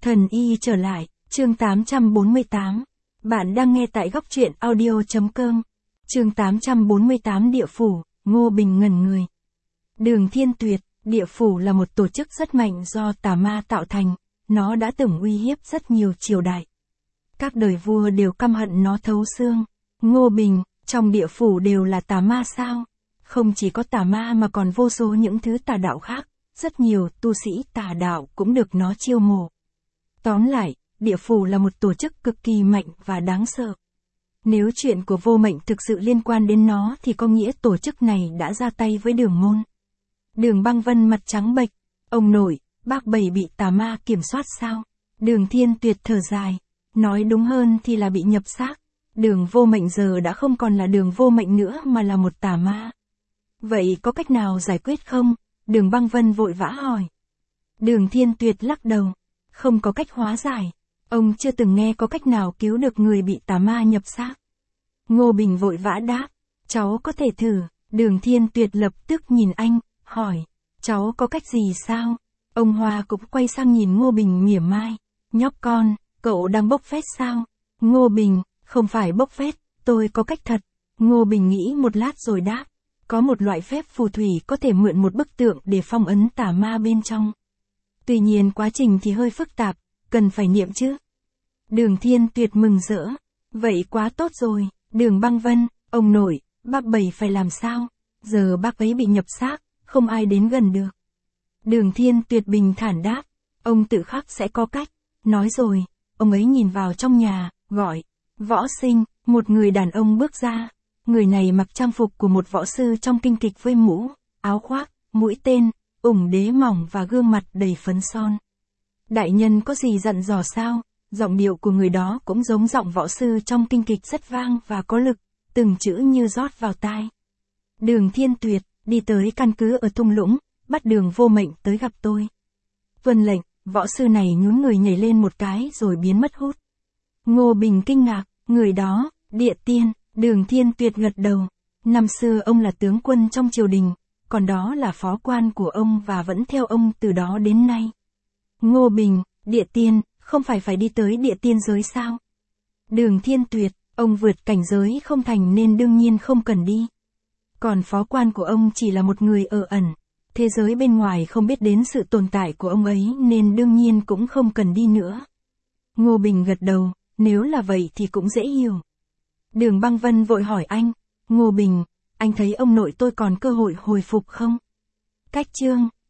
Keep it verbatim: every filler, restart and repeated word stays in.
Thần y trở lại, chương tám trăm bốn mươi tám. Bạn đang nghe tại góc truyện audio chấm com. Chương tám trăm bốn mươi tám Địa phủ, Ngô Bình ngẩn người. Đường Thiên Tuyệt, Địa phủ là một tổ chức rất mạnh do tà ma tạo thành, nó đã từng uy hiếp rất nhiều triều đại. Các đời vua đều căm hận nó thấu xương. Ngô Bình, trong địa phủ đều là tà ma sao? Không chỉ có tà ma mà còn vô số những thứ tà đạo khác, rất nhiều tu sĩ tà đạo cũng được nó chiêu mộ. Tóm lại, địa phủ là một tổ chức cực kỳ mạnh và đáng sợ. Nếu chuyện của Vô Mệnh thực sự liên quan đến nó thì có nghĩa tổ chức này đã ra tay với Đường Môn. Đường Băng Vân mặt trắng bệch, ông nội, bác Bảy bị tà ma kiểm soát sao? Đường Thiên Tuyệt thở dài, nói đúng hơn thì là bị nhập xác. Đường Vô Mệnh giờ đã không còn là Đường Vô Mệnh nữa mà là một tà ma. Vậy có cách nào giải quyết không? Đường Băng Vân vội vã hỏi. Đường Thiên Tuyệt lắc đầu, không có cách hóa giải. Ông chưa từng nghe có cách nào cứu được người bị tà ma nhập xác. Ngô Bình vội vã đáp, cháu có thể thử. Đường Thiên Tuyệt lập tức nhìn anh, hỏi, cháu có cách gì sao? Ông Hoa cũng quay sang nhìn Ngô Bình mỉa mai, nhóc con, cậu đang bốc phét sao? Ngô Bình, không phải bốc phét, tôi có cách thật. Ngô Bình nghĩ một lát rồi đáp, có một loại phép phù thủy có thể mượn một bức tượng để phong ấn tà ma bên trong. Tuy nhiên quá trình thì hơi phức tạp, cần phải niệm chứ. Đường Thiên Tuyệt mừng rỡ, vậy quá tốt rồi. Đường Băng Vân, ông nội, bác Bảy phải làm sao? Giờ bác ấy bị nhập xác, không ai đến gần được. Đường Thiên Tuyệt bình thản đáp, ông tự khắc sẽ có cách. Nói rồi, ông ấy nhìn vào trong nhà, gọi, Võ Sinh, một người đàn ông bước ra. Người này mặc trang phục của một võ sư trong kinh kịch với mũ, áo khoác, mũi tên, ủng đế mỏng và gương mặt đầy phấn son. Đại nhân có gì dặn dò sao? Giọng điệu của người đó cũng giống giọng võ sư trong kinh kịch rất vang và có lực, từng chữ như rót vào tai. Đường Thiên Tuyệt, đi tới căn cứ ở thung lũng, bắt Đường Vô Mệnh tới gặp tôi. Vâng lệnh, võ sư này nhún người nhảy lên một cái rồi biến mất hút. Ngô Bình kinh ngạc, người đó, Địa Tiên. Đường Thiên Tuyệt gật đầu. Năm xưa ông là tướng quân trong triều đình, còn đó là phó quan của ông và vẫn theo ông từ đó đến nay. Ngô Bình, Địa Tiên, không phải phải đi tới địa tiên giới sao? Đường Thiên Tuyệt, ông vượt cảnh giới không thành nên đương nhiên không cần đi. Còn phó quan của ông chỉ là một người ở ẩn. Thế giới bên ngoài không biết đến sự tồn tại của ông ấy nên đương nhiên cũng không cần đi nữa. Ngô Bình gật đầu, nếu là vậy thì cũng dễ hiểu. Đường Băng Vân vội hỏi anh, Ngô Bình, anh thấy ông nội tôi còn cơ hội hồi phục không? Cách chương